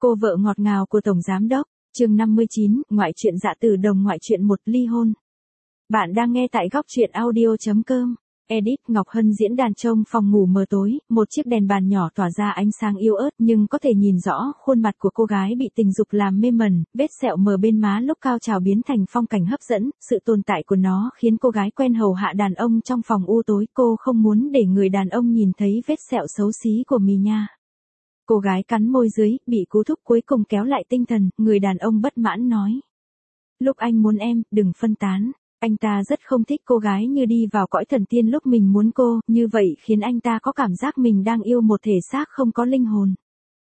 Cô vợ ngọt ngào của Tổng Giám Đốc, chương 59, ngoại truyện Dạ Tử Đồng ngoại truyện 1 ly hôn. Bạn đang nghe tại góc truyện audio.com. Edit Ngọc Hân diễn đàn trong phòng ngủ mờ tối, một chiếc đèn bàn nhỏ tỏa ra ánh sáng yếu ớt nhưng có thể nhìn rõ khuôn mặt của cô gái bị tình dục làm mê mẩn, vết sẹo mờ bên má lúc cao trào biến thành phong cảnh hấp dẫn, sự tồn tại của nó khiến cô gái quen hầu hạ đàn ông trong phòng u tối, cô không muốn để người đàn ông nhìn thấy vết sẹo xấu xí của mình nha. Cô gái cắn môi dưới, bị cú thúc cuối cùng kéo lại tinh thần, người đàn ông bất mãn nói. Lúc anh muốn em, đừng phân tán. Anh ta rất không thích cô gái như đi vào cõi thần tiên lúc mình muốn cô, như vậy khiến anh ta có cảm giác mình đang yêu một thể xác không có linh hồn.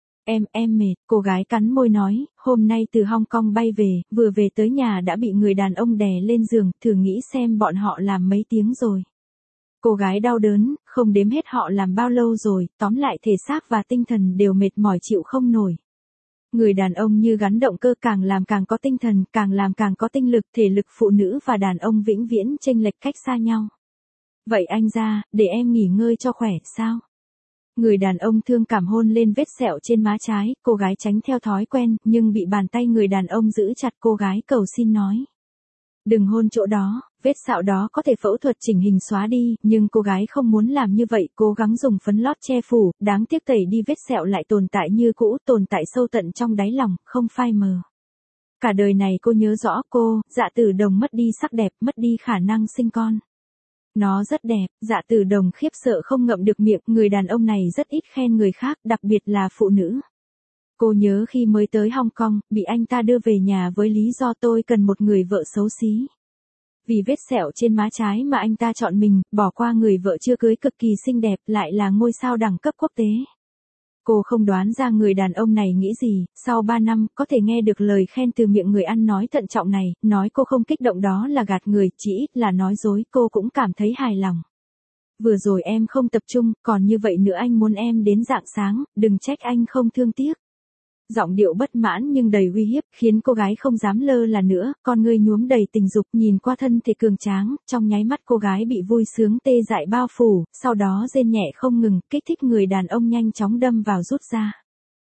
Em mệt, cô gái cắn môi nói, hôm nay từ Hong Kong bay về, vừa về tới nhà đã bị người đàn ông đè lên giường, thử nghĩ xem bọn họ làm mấy tiếng rồi. Cô gái đau đớn, không đếm hết họ làm bao lâu rồi, tóm lại thể xác và tinh thần đều mệt mỏi chịu không nổi. Người đàn ông như gắn động cơ, càng làm càng có tinh thần, càng làm càng có tinh lực, thể lực phụ nữ và đàn ông vĩnh viễn chênh lệch cách xa nhau. Vậy anh ra, để em nghỉ ngơi cho khỏe, sao? Người đàn ông thương cảm hôn lên vết sẹo trên má trái, cô gái tránh theo thói quen, nhưng bị bàn tay người đàn ông giữ chặt, cô gái cầu xin nói. Đừng hôn chỗ đó, vết sẹo đó có thể phẫu thuật chỉnh hình xóa đi, nhưng cô gái không muốn làm như vậy, cố gắng dùng phấn lót che phủ, đáng tiếc tẩy đi vết sẹo lại tồn tại như cũ, tồn tại sâu tận trong đáy lòng, không phai mờ. Cả đời này cô nhớ rõ cô, Dạ Tử Đồng mất đi sắc đẹp, mất đi khả năng sinh con. Nó rất đẹp, Dạ Tử Đồng khiếp sợ không ngậm được miệng, người đàn ông này rất ít khen người khác, đặc biệt là phụ nữ. Cô nhớ khi mới tới Hong Kong, bị anh ta đưa về nhà với lý do tôi cần một người vợ xấu xí. Vì vết sẹo trên má trái mà anh ta chọn mình, bỏ qua người vợ chưa cưới cực kỳ xinh đẹp, lại là ngôi sao đẳng cấp quốc tế. Cô không đoán ra người đàn ông này nghĩ gì, sau 3 năm, có thể nghe được lời khen từ miệng người ăn nói thận trọng này, nói cô không kích động đó là gạt người, chỉ ít là nói dối, cô cũng cảm thấy hài lòng. Vừa rồi em không tập trung, còn như vậy nữa anh muốn em đến rạng sáng, đừng trách anh không thương tiếc. Giọng điệu bất mãn nhưng đầy uy hiếp, khiến cô gái không dám lơ là nữa, con ngươi nhuốm đầy tình dục, nhìn qua thân thể cường tráng, trong nháy mắt cô gái bị vui sướng tê dại bao phủ, sau đó rên nhẹ không ngừng, kích thích người đàn ông nhanh chóng đâm vào rút ra.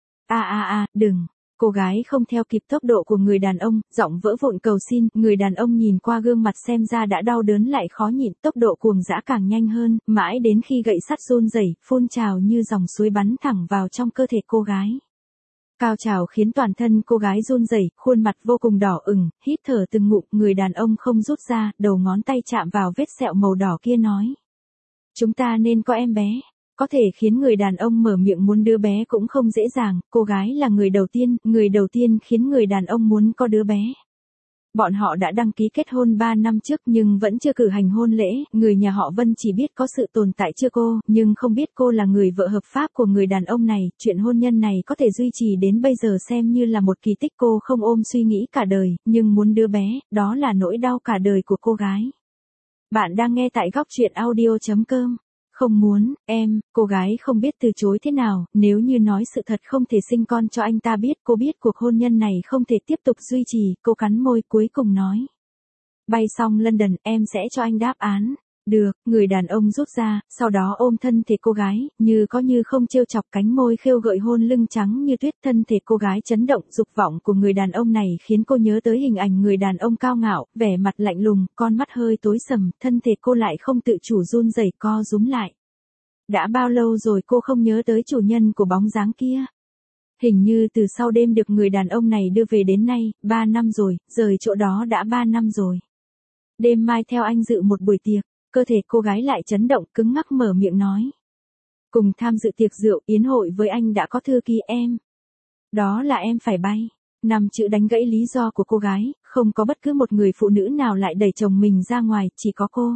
Đừng. Cô gái không theo kịp tốc độ của người đàn ông, giọng vỡ vụn cầu xin, người đàn ông nhìn qua gương mặt xem ra đã đau đớn lại khó nhịn, tốc độ cuồng dã càng nhanh hơn, mãi đến khi gậy sắt run rẩy, phun trào như dòng suối bắn thẳng vào trong cơ thể cô gái. Cao trào khiến toàn thân cô gái run rẩy, khuôn mặt vô cùng đỏ ửng, hít thở từng ngụm, người đàn ông không rút ra, đầu ngón tay chạm vào vết sẹo màu đỏ kia nói. Chúng ta nên có em bé. Có thể khiến người đàn ông mở miệng muốn đứa bé cũng không dễ dàng, cô gái là người đầu tiên khiến người đàn ông muốn có đứa bé. Bọn họ đã đăng ký kết hôn 3 năm trước nhưng vẫn chưa cử hành hôn lễ, người nhà họ Vân chỉ biết có sự tồn tại chưa cô, nhưng không biết cô là người vợ hợp pháp của người đàn ông này, chuyện hôn nhân này có thể duy trì đến bây giờ xem như là một kỳ tích, cô không ôm suy nghĩ cả đời, nhưng muốn đứa bé, đó là nỗi đau cả đời của cô gái. Bạn đang nghe tại góc truyện audio.com. Không muốn, cô gái không biết từ chối thế nào, nếu như nói sự thật không thể sinh con cho anh ta biết, cô biết cuộc hôn nhân này không thể tiếp tục duy trì, cô cắn môi cuối cùng nói. Bay xong London, em sẽ cho anh đáp án. Được, người đàn ông rút ra, sau đó ôm thân thể cô gái, như có như không trêu chọc, cánh môi khêu gợi hôn lưng trắng như tuyết, thân thể cô gái chấn động, dục vọng của người đàn ông này khiến cô nhớ tới hình ảnh người đàn ông cao ngạo, vẻ mặt lạnh lùng, con mắt hơi tối sầm, thân thể cô lại không tự chủ run rẩy co rúm lại. Đã bao lâu rồi cô không nhớ tới chủ nhân của bóng dáng kia? Hình như từ sau đêm được người đàn ông này đưa về đến nay, 3 năm rồi, rời chỗ đó đã 3 năm rồi. Đêm mai theo anh dự một buổi tiệc. Cơ thể cô gái lại chấn động, cứng ngắc mở miệng nói. Cùng tham dự tiệc rượu, yến hội với anh đã có thư ký em. Đó là em phải bay. 5 chữ đánh gãy lý do của cô gái, không có bất cứ một người phụ nữ nào lại đẩy chồng mình ra ngoài, chỉ có cô.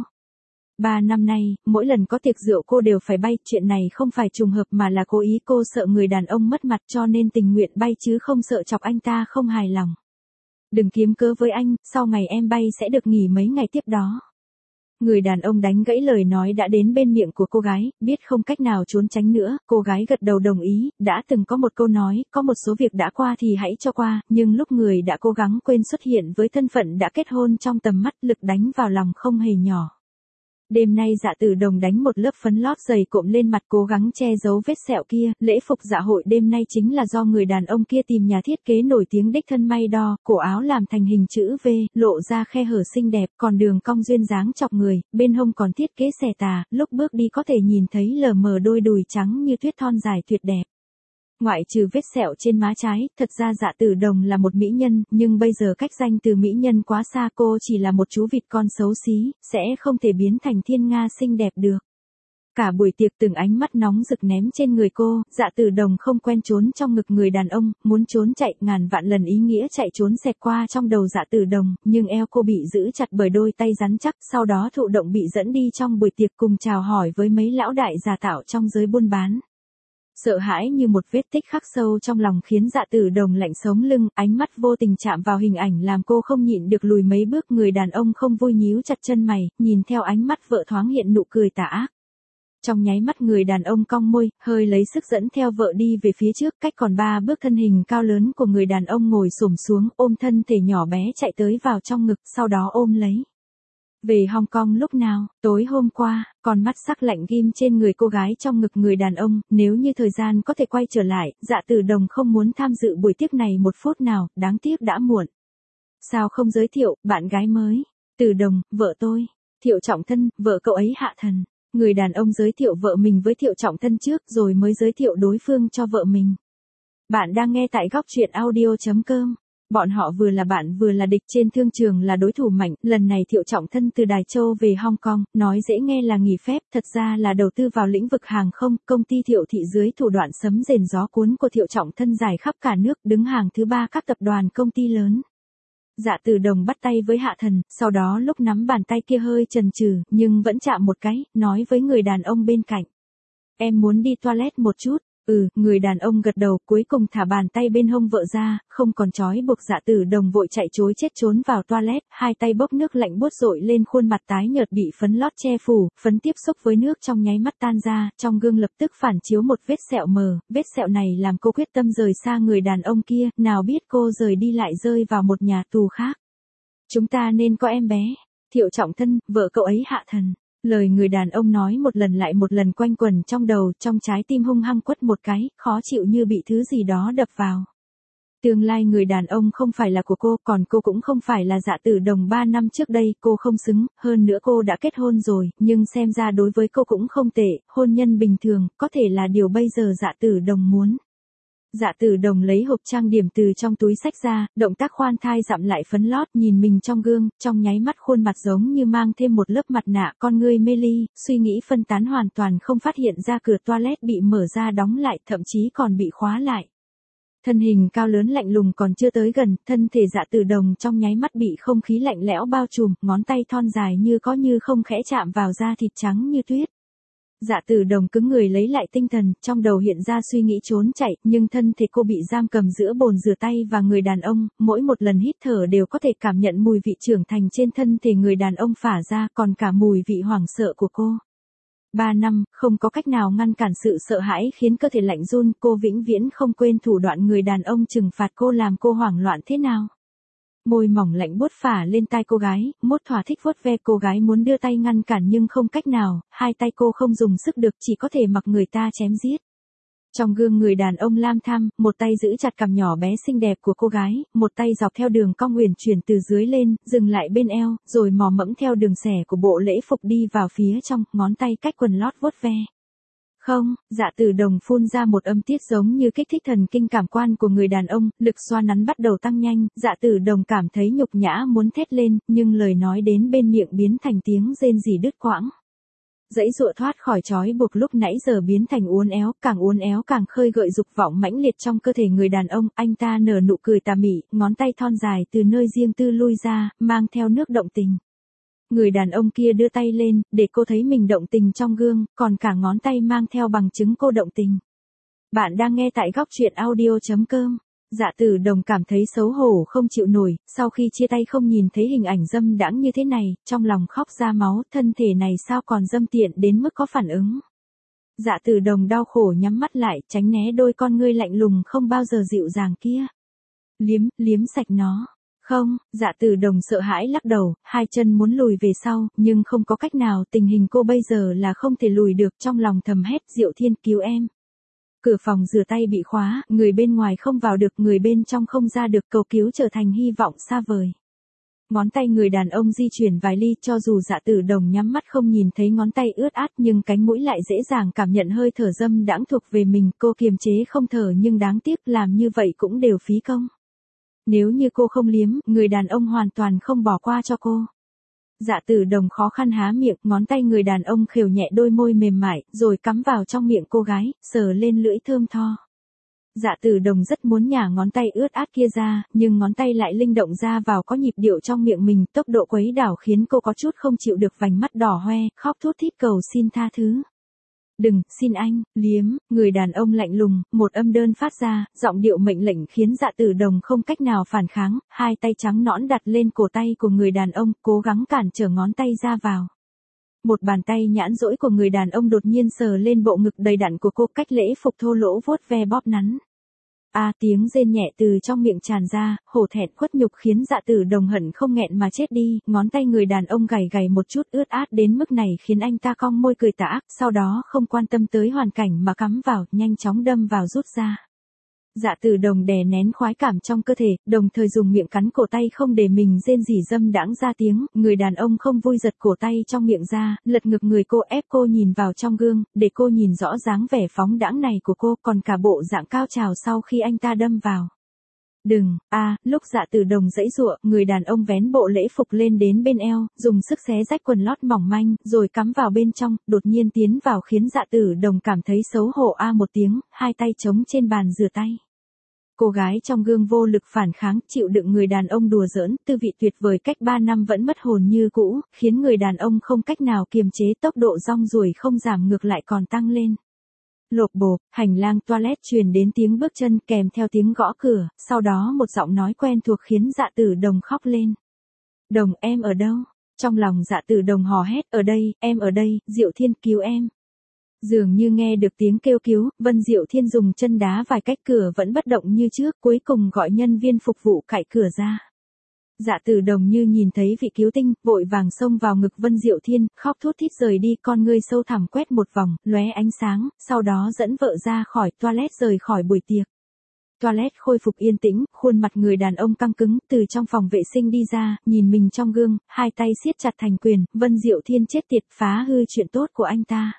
3 năm nay, mỗi lần có tiệc rượu cô đều phải bay, chuyện này không phải trùng hợp mà là cố ý, cô sợ người đàn ông mất mặt cho nên tình nguyện bay chứ không sợ chọc anh ta không hài lòng. Đừng kiếm cớ với anh, sau ngày em bay sẽ được nghỉ mấy ngày tiếp đó. Người đàn ông đánh gãy lời nói đã đến bên miệng của cô gái, biết không cách nào trốn tránh nữa, cô gái gật đầu đồng ý, đã từng có một câu nói, có một số việc đã qua thì hãy cho qua, nhưng lúc người đã cố gắng quên xuất hiện với thân phận đã kết hôn trong tầm mắt, lực đánh vào lòng không hề nhỏ. Đêm nay Dạ Tử Đồng đánh một lớp phấn lót dày cộm lên mặt cố gắng che giấu vết sẹo kia, lễ phục dạ hội đêm nay chính là do người đàn ông kia tìm nhà thiết kế nổi tiếng đích thân may đo, cổ áo làm thành hình chữ V, lộ ra khe hở xinh đẹp, còn đường cong duyên dáng chọc người, bên hông còn thiết kế xẻ tà, lúc bước đi có thể nhìn thấy lờ mờ đôi đùi trắng như tuyết thon dài tuyệt đẹp. Ngoại trừ vết sẹo trên má trái, thật ra Dạ Tử Đồng là một mỹ nhân, nhưng bây giờ cách danh từ mỹ nhân quá xa, cô chỉ là một chú vịt con xấu xí, sẽ không thể biến thành thiên nga xinh đẹp được. Cả buổi tiệc từng ánh mắt nóng rực ném trên người cô, Dạ Tử Đồng không quen trốn trong ngực người đàn ông, muốn trốn chạy, ngàn vạn lần ý nghĩa chạy trốn xẹt qua trong đầu Dạ Tử Đồng, nhưng eo cô bị giữ chặt bởi đôi tay rắn chắc, sau đó thụ động bị dẫn đi trong buổi tiệc cùng chào hỏi với mấy lão đại giả tạo trong giới buôn bán. Sợ hãi như một vết tích khắc sâu trong lòng khiến Dạ Tử Đồng lạnh sống lưng, ánh mắt vô tình chạm vào hình ảnh làm cô không nhịn được lùi mấy bước. Người đàn ông không vui nhíu chặt chân mày, nhìn theo ánh mắt vợ thoáng hiện nụ cười tà ác. Trong nháy mắt người đàn ông cong môi, hơi lấy sức dẫn theo vợ đi về phía trước, cách còn 3 bước thân hình cao lớn của người đàn ông ngồi xổm xuống, ôm thân thể nhỏ bé chạy tới vào trong ngực, sau đó ôm lấy. Về Hong Kong lúc nào? Tối hôm qua, con mắt sắc lạnh ghim trên người cô gái trong ngực người đàn ông, nếu như thời gian có thể quay trở lại, Dạ Tử Đồng không muốn tham dự buổi tiệc này một phút nào, đáng tiếc đã muộn. Sao không giới thiệu, bạn gái mới? Tử Đồng, vợ tôi. Thiệu Trọng Thân, vợ cậu ấy Hạ Thần. Người đàn ông giới thiệu vợ mình với Thiệu Trọng Thân trước rồi mới giới thiệu đối phương cho vợ mình. Bạn đang nghe tại góc truyện audio.com. Bọn họ vừa là bạn vừa là địch, trên thương trường là đối thủ mạnh, lần này Thiệu Trọng Thân từ Đài Châu về Hong Kong, nói dễ nghe là nghỉ phép, thật ra là đầu tư vào lĩnh vực hàng không, công ty Thiệu Thị dưới thủ đoạn sấm rền gió cuốn của Thiệu Trọng Thân dài khắp cả nước, đứng hàng thứ 3 các tập đoàn công ty lớn. Dạ Tử Đồng bắt tay với Hạ Thần, sau đó lúc nắm bàn tay kia hơi chần chừ, nhưng vẫn chạm một cái, nói với người đàn ông bên cạnh. Em muốn đi toilet một chút. Người đàn ông gật đầu, cuối cùng thả bàn tay bên hông vợ ra, không còn trói buộc. Dạ Tử Đồng vội chạy chối chết trốn vào toilet, hai tay bốc nước lạnh buốt dội lên khuôn mặt tái nhợt bị phấn lót che phủ, phấn tiếp xúc với nước trong nháy mắt tan ra, trong gương lập tức phản chiếu một vết sẹo mờ, vết sẹo này làm cô quyết tâm rời xa người đàn ông kia, nào biết cô rời đi lại rơi vào một nhà tù khác. Chúng ta nên có em bé. Thiệu Trọng Thân, vợ cậu ấy Hạ Thần. Lời người đàn ông nói một lần lại một lần quanh quẩn trong đầu, trong trái tim hung hăng quất một cái, khó chịu như bị thứ gì đó đập vào. Tương lai người đàn ông không phải là của cô, còn cô cũng không phải là Dạ Tử Đồng 3 năm trước đây, cô không xứng, hơn nữa cô đã kết hôn rồi, nhưng xem ra đối với cô cũng không tệ, hôn nhân bình thường, có thể là điều bây giờ Dạ Tử Đồng muốn. Dạ Tử Đồng lấy hộp trang điểm từ trong túi xách ra, động tác khoan thai dặm lại phấn lót, nhìn mình trong gương, trong nháy mắt khuôn mặt giống như mang thêm một lớp mặt nạ, con ngươi mê ly, suy nghĩ phân tán hoàn toàn không phát hiện ra cửa toilet bị mở ra đóng lại, thậm chí còn bị khóa lại. Thân hình cao lớn lạnh lùng còn chưa tới gần, thân thể Dạ Tử Đồng trong nháy mắt bị không khí lạnh lẽo bao trùm, ngón tay thon dài như có như không khẽ chạm vào da thịt trắng như tuyết. Dạ Tử Đồng cứng người lấy lại tinh thần, trong đầu hiện ra suy nghĩ trốn chạy, nhưng thân thể cô bị giam cầm giữa bồn rửa tay và người đàn ông, mỗi một lần hít thở đều có thể cảm nhận mùi vị trưởng thành trên thân thể người đàn ông phả ra, còn cả mùi vị hoảng sợ của cô. 3 năm, không có cách nào ngăn cản sự sợ hãi khiến cơ thể lạnh run, cô vĩnh viễn không quên thủ đoạn người đàn ông trừng phạt cô làm cô hoảng loạn thế nào. Môi mỏng lạnh buốt phả lên tai cô gái, mốt thỏa thích vuốt ve cô gái muốn đưa tay ngăn cản nhưng không cách nào, hai tay cô không dùng sức được chỉ có thể mặc người ta chém giết. Trong gương người đàn ông lam tham, một tay giữ chặt cằm nhỏ bé xinh đẹp của cô gái, một tay dọc theo đường cong uyển chuyển từ dưới lên, dừng lại bên eo, rồi mò mẫm theo đường xẻ của bộ lễ phục đi vào phía trong, ngón tay cách quần lót vuốt ve. Không, Dạ Tử Đồng phun ra một âm tiết giống như kích thích thần kinh cảm quan của người đàn ông, lực xoa nắn bắt đầu tăng nhanh, Dạ Tử Đồng cảm thấy nhục nhã muốn thét lên, nhưng lời nói đến bên miệng biến thành tiếng rên rỉ đứt quãng. Dãy dụa thoát khỏi trói buộc lúc nãy giờ biến thành uốn éo càng khơi gợi dục vọng mãnh liệt trong cơ thể người đàn ông, anh ta nở nụ cười tà mị, ngón tay thon dài từ nơi riêng tư lui ra, mang theo nước động tình. Người đàn ông kia đưa tay lên, để cô thấy mình động tình trong gương, còn cả ngón tay mang theo bằng chứng cô động tình. Bạn đang nghe tại góc truyện audio.com. Dạ Tử Đồng cảm thấy xấu hổ không chịu nổi, sau khi chia tay không nhìn thấy hình ảnh dâm đãng như thế này, trong lòng khóc ra máu, thân thể này sao còn dâm tiện đến mức có phản ứng. Dạ Tử Đồng đau khổ nhắm mắt lại, tránh né đôi con ngươi lạnh lùng không bao giờ dịu dàng kia. Liếm sạch nó. Không, Dạ Tử Đồng sợ hãi lắc đầu, hai chân muốn lùi về sau, nhưng không có cách nào, tình hình cô bây giờ là không thể lùi được, trong lòng thầm hét, Diệu Thiên cứu em. Cửa phòng rửa tay bị khóa, người bên ngoài không vào được, người bên trong không ra được, cầu cứu trở thành hy vọng xa vời. Ngón tay người đàn ông di chuyển vài ly, cho dù Dạ Tử Đồng nhắm mắt không nhìn thấy ngón tay ướt át, nhưng cánh mũi lại dễ dàng cảm nhận hơi thở dâm đãng thuộc về mình, cô kiềm chế không thở nhưng đáng tiếc làm như vậy cũng đều phí công. Nếu như cô không liếm, người đàn ông hoàn toàn không bỏ qua cho cô. Dạ Tử Đồng khó khăn há miệng, ngón tay người đàn ông khều nhẹ đôi môi mềm mại, rồi cắm vào trong miệng cô gái, sờ lên lưỡi thơm tho. Dạ Tử Đồng rất muốn nhả ngón tay ướt át kia ra, nhưng ngón tay lại linh động ra vào có nhịp điệu trong miệng mình, tốc độ quấy đảo khiến cô có chút không chịu được, vành mắt đỏ hoe, khóc thút thít cầu xin tha thứ. Đừng, xin anh, liếm, người đàn ông lạnh lùng, một âm đơn phát ra, giọng điệu mệnh lệnh khiến Dạ Tử Đồng không cách nào phản kháng, hai tay trắng nõn đặt lên cổ tay của người đàn ông, cố gắng cản trở ngón tay ra vào. Một bàn tay nhãn rỗi của người đàn ông đột nhiên sờ lên bộ ngực đầy đặn của cô, cách lễ phục thô lỗ vuốt ve bóp nắn. Tiếng rên nhẹ từ trong miệng tràn ra, hổ thẹn khuất nhục khiến Dạ Tử Đồng hận không nghẹn mà chết đi, ngón tay người đàn ông gầy gầy một chút ướt át đến mức này khiến anh ta cong môi cười tà ác, sau đó không quan tâm tới hoàn cảnh mà cắm vào, nhanh chóng đâm vào rút ra. Dạ Tử Đồng đè nén khoái cảm trong cơ thể, đồng thời dùng miệng cắn cổ tay không để mình rên rỉ dâm đãng ra tiếng, người đàn ông không vui giật cổ tay trong miệng ra, lật ngực người cô ép cô nhìn vào trong gương, để cô nhìn rõ dáng vẻ phóng đãng này của cô, còn cả bộ dạng cao trào sau khi anh ta đâm vào. Đừng, lúc Dạ Tử Đồng giãy giụa, người đàn ông vén bộ lễ phục lên đến bên eo, dùng sức xé rách quần lót mỏng manh, rồi cắm vào bên trong, đột nhiên tiến vào khiến Dạ Tử Đồng cảm thấy xấu hổ một tiếng, hai tay chống trên bàn rửa tay. Cô gái trong gương vô lực phản kháng, chịu đựng người đàn ông đùa giỡn, tư vị tuyệt vời cách 3 năm vẫn mất hồn như cũ, khiến người đàn ông không cách nào kiềm chế, tốc độ rong ruổi không giảm ngược lại còn tăng lên. Lộp bộp, hành lang toilet truyền đến tiếng bước chân kèm theo tiếng gõ cửa, sau đó một giọng nói quen thuộc khiến Dạ Tử Đồng khóc lên. Đồng, em ở đâu? Trong lòng Dạ Tử Đồng hò hét, ở đây, em ở đây, Diệu Thiên cứu em. Dường như nghe được tiếng kêu cứu, Vân Diệu Thiên dùng chân đá vài cách, cửa vẫn bất động như trước, cuối cùng gọi nhân viên phục vụ cạy cửa ra. Dạ Tử Đồng như nhìn thấy vị cứu tinh, vội vàng xông vào ngực Vân Diệu Thiên, khóc thút thít rời đi, con ngươi sâu thẳm quét một vòng, lóe ánh sáng, sau đó dẫn vợ ra khỏi toilet rời khỏi buổi tiệc. Toilet khôi phục yên tĩnh, khuôn mặt người đàn ông căng cứng, từ trong phòng vệ sinh đi ra, nhìn mình trong gương, hai tay siết chặt thành quyền, Vân Diệu Thiên chết tiệt, phá hư chuyện tốt của anh ta.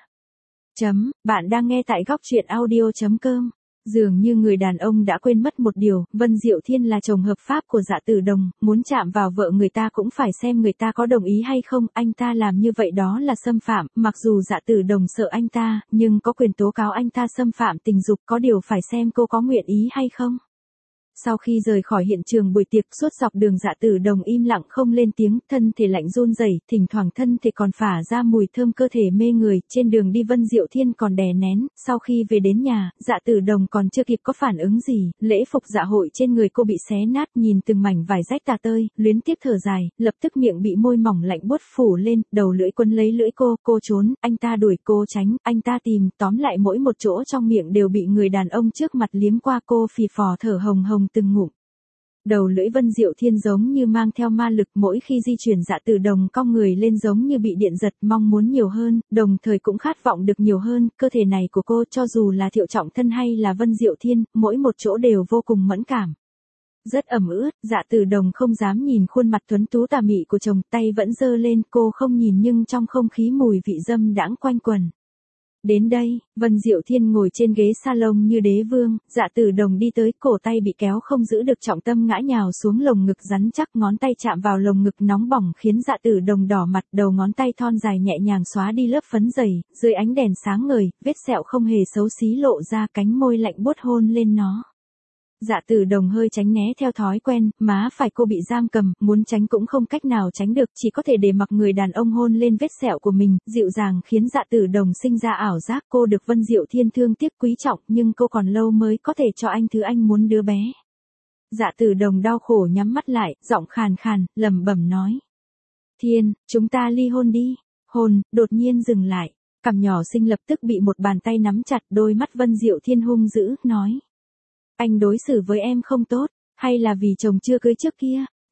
Bạn đang nghe tại góc truyện audio.com. Dường như người đàn ông đã quên mất một điều, Vân Diệu Thiên là chồng hợp pháp của Dạ Tử Đồng, muốn chạm vào vợ người ta cũng phải xem người ta có đồng ý hay không, anh ta làm như vậy đó là xâm phạm, mặc dù Dạ Tử Đồng sợ anh ta, nhưng có quyền tố cáo anh ta xâm phạm tình dục, có điều phải xem cô có nguyện ý hay không. Sau khi rời khỏi hiện trường buổi tiệc, suốt dọc đường Dạ Tử Đồng im lặng không lên tiếng, thân thể lạnh run rẩy, thỉnh thoảng thân thể còn phả ra mùi thơm cơ thể mê người, trên đường đi Vân Diệu Thiên còn đè nén, sau khi về đến nhà, Dạ Tử Đồng còn chưa kịp có phản ứng gì, lễ phục dạ hội trên người cô bị xé nát, nhìn từng mảnh vải rách tả tơi, luyến tiếc thở dài, lập tức miệng bị môi mỏng lạnh buốt phủ lên, đầu lưỡi quấn lấy lưỡi cô trốn, anh ta đuổi, cô tránh, anh ta tìm, tóm lại mỗi một chỗ trong miệng đều bị người đàn ông trước mặt liếm qua, cô phì phò thở hồng hồng từng ngụm. Đầu lưỡi Vân Diệu Thiên giống như mang theo ma lực, mỗi khi di chuyển Dạ Tử Đồng cong người lên giống như bị điện giật, mong muốn nhiều hơn, đồng thời cũng khát vọng được nhiều hơn, cơ thể này của cô cho dù là Thiệu Trọng Thân hay là Vân Diệu Thiên, mỗi một chỗ đều vô cùng mẫn cảm. Rất ẩm ướt, Dạ Tử Đồng không dám nhìn khuôn mặt tuấn tú tà mị của chồng, tay vẫn giơ lên, cô không nhìn nhưng trong không khí mùi vị dâm đãng quanh quẩn. Đến đây, Vân Diệu Thiên ngồi trên ghế salon như đế vương, Dạ Tử Đồng đi tới, cổ tay bị kéo không giữ được trọng tâm ngã nhào xuống lồng ngực rắn chắc, ngón tay chạm vào lồng ngực nóng bỏng khiến Dạ Tử Đồng đỏ mặt, đầu ngón tay thon dài nhẹ nhàng xóa đi lớp phấn dày, dưới ánh đèn sáng ngời, vết sẹo không hề xấu xí lộ ra, cánh môi lạnh buốt hôn lên nó. Dạ Tử Đồng hơi tránh né theo thói quen, má phải cô bị giam cầm, muốn tránh cũng không cách nào tránh được, chỉ có thể để mặc người đàn ông hôn lên vết sẹo của mình, dịu dàng khiến Dạ Tử Đồng sinh ra ảo giác cô được Vân Diệu Thiên thương tiếc quý trọng, nhưng cô còn lâu mới có thể cho anh thứ anh muốn, đứa bé. Dạ Tử Đồng đau khổ nhắm mắt lại, giọng khàn khàn, lẩm bẩm nói. Thiên, chúng ta ly hôn đi. Hôn, đột nhiên dừng lại, cằm nhỏ xinh lập tức bị một bàn tay nắm chặt, đôi mắt Vân Diệu Thiên hung dữ, nói. Anh đối xử với em không tốt, hay là vì chồng chưa cưới trước kia?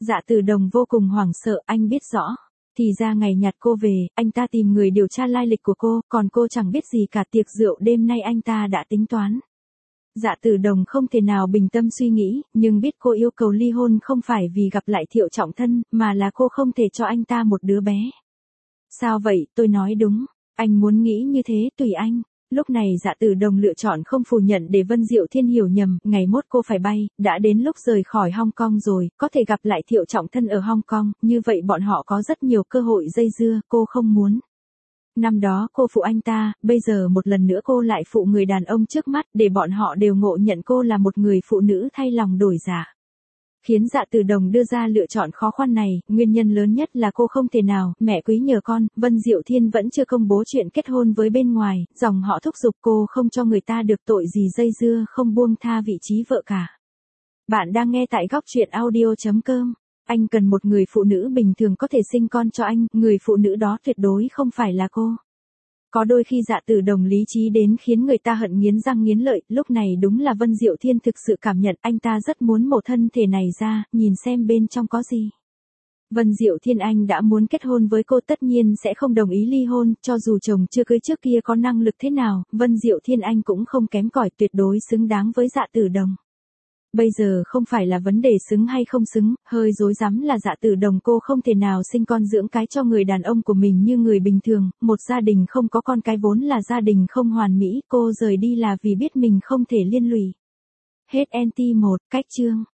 Dạ Từ Đồng vô cùng hoảng sợ, anh biết rõ. Thì ra ngày nhặt cô về, anh ta tìm người điều tra lai lịch của cô, còn cô chẳng biết gì cả, tiệc rượu đêm nay anh ta đã tính toán. Dạ Từ Đồng không thể nào bình tâm suy nghĩ, nhưng biết cô yêu cầu ly hôn không phải vì gặp lại Thiệu Trọng Thân, mà là cô không thể cho anh ta một đứa bé. Sao vậy, tôi nói đúng. Anh muốn nghĩ như thế, tùy anh. Lúc này Dạ Từ Đồng lựa chọn không phủ nhận để Vân Diệu Thiên hiểu nhầm, ngày mốt cô phải bay, đã đến lúc rời khỏi Hong Kong rồi, có thể gặp lại Thiệu Trọng Thân ở Hong Kong, như vậy bọn họ có rất nhiều cơ hội dây dưa, cô không muốn. Năm đó cô phụ anh ta, bây giờ một lần nữa cô lại phụ người đàn ông trước mắt, để bọn họ đều ngộ nhận cô là một người phụ nữ thay lòng đổi dạ. Khiến Dạ Từ Đồng đưa ra lựa chọn khó khăn này, nguyên nhân lớn nhất là cô không thể nào, mẹ quý nhờ con, Vân Diệu Thiên vẫn chưa công bố chuyện kết hôn với bên ngoài, dòng họ thúc giục cô không cho người ta được tội gì dây dưa, không buông tha vị trí vợ cả. Bạn đang nghe tại góc truyện audio.com. Anh cần một người phụ nữ bình thường có thể sinh con cho anh, người phụ nữ đó tuyệt đối không phải là cô. Có đôi khi Dạ Từ Đồng lý trí đến khiến người ta hận nghiến răng nghiến lợi, lúc này đúng là Vân Diệu Thiên thực sự cảm nhận anh ta rất muốn mổ thân thể này ra, nhìn xem bên trong có gì. Vân Diệu Thiên anh đã muốn kết hôn với cô tất nhiên sẽ không đồng ý ly hôn, cho dù chồng chưa cưới trước kia có năng lực thế nào, Vân Diệu Thiên anh cũng không kém cỏi, tuyệt đối xứng đáng với Dạ Từ Đồng. Bây giờ không phải là vấn đề xứng hay không xứng, hơi rối rắm là Dạ Từ Đồng cô không thể nào sinh con dưỡng cái cho người đàn ông của mình như người bình thường, một gia đình không có con cái vốn là gia đình không hoàn mỹ, cô rời đi là vì biết mình không thể liên lụy. Hết NT1, cách chương.